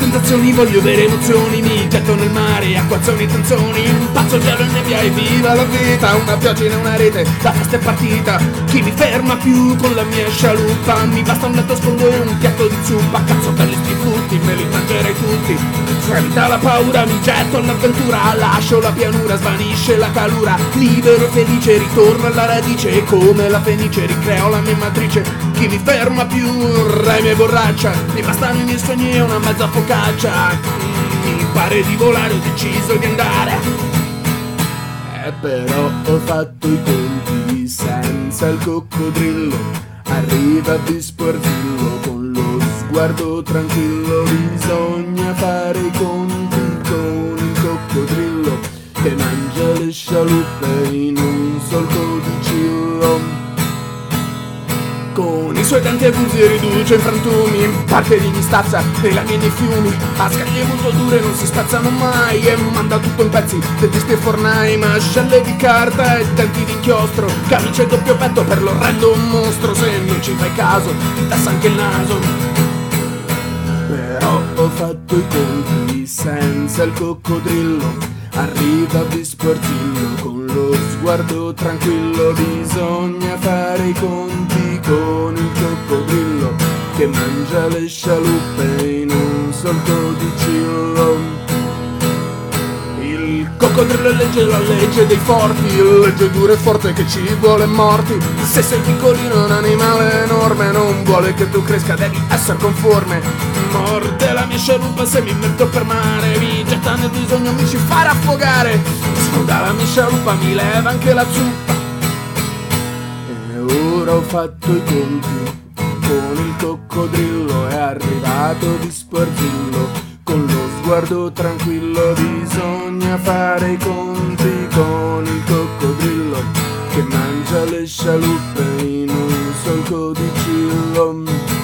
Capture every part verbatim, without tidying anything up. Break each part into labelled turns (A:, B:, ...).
A: sensazioni, voglio avere emozioni, mi getto nel mare, acquazzoni e tensioni, un pazzo gelo e nebbia e viva la vita, una pioggia in una rete, la festa è partita, chi mi ferma più con la mia scialuppa, mi basta un letto sfondo e un piatto di zuppa, cazzo belli sti frutti, me li mangerei tutti, svanita la paura, mi getto all'avventura, lascio la pianura, svanisce la calura, libero e felice, ritorno alla radice, e come la fenice ricreo la mia matrice, chi mi ferma più, re mi borraccia, mi bastano i miei sogni e una mezza focaccia, mi pare di volare, ho deciso di andare, e però ho fatto i conti senza il coccodrillo, arriva a disportillo con lo sguardo tranquillo, bisogna fare i conti con il coccodrillo che mangia le scialuppe in un solco di cillo. Con i suoi denti agusi riduce in frantumi, in parte di stazza nei laghi e nei fiumi, a scaglie molto dure non si spezzano mai e manda tutto in pezzi, dentisti e fornai, mascelle di carta e denti di inchiostro, camice e doppio petto per l'orrendo mostro, se non ci fai caso ti tassa anche il naso. Però ho fatto i conti senza il coccodrillo, arriva a disportillo con lo sguardo tranquillo, bisogna fare i conti con il coccodrillo che mangia le scialuppe in un solco di cillo. Il coccodrillo è legge, la legge dei forti, legge dura e forte che ci vuole morti. Se sei piccolino un animale enorme non vuole che tu cresca, devi essere conforme. Morde la mia scialuppa se mi metto per mare, mi getta nel bisogno, mi ci farà affogare. Sfonda la mia scialuppa, mi leva anche la zuppa. E ora ho fatto i conti con il coccodrillo, è arrivato di sportillo con lo sguardo tranquillo, bisogna fare i conti con il coccodrillo che mangia le scialuppe in un solco di cillo.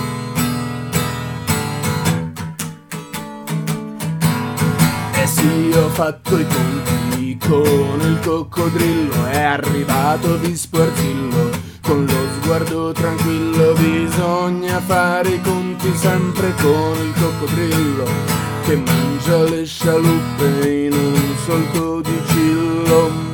A: Eh sì, ho fatto i conti con il coccodrillo, è arrivato di sportillo con lo sguardo tranquillo, bisogna fare i conti sempre con il coccodrillo che mangia le scialuppe in un solco di cillo.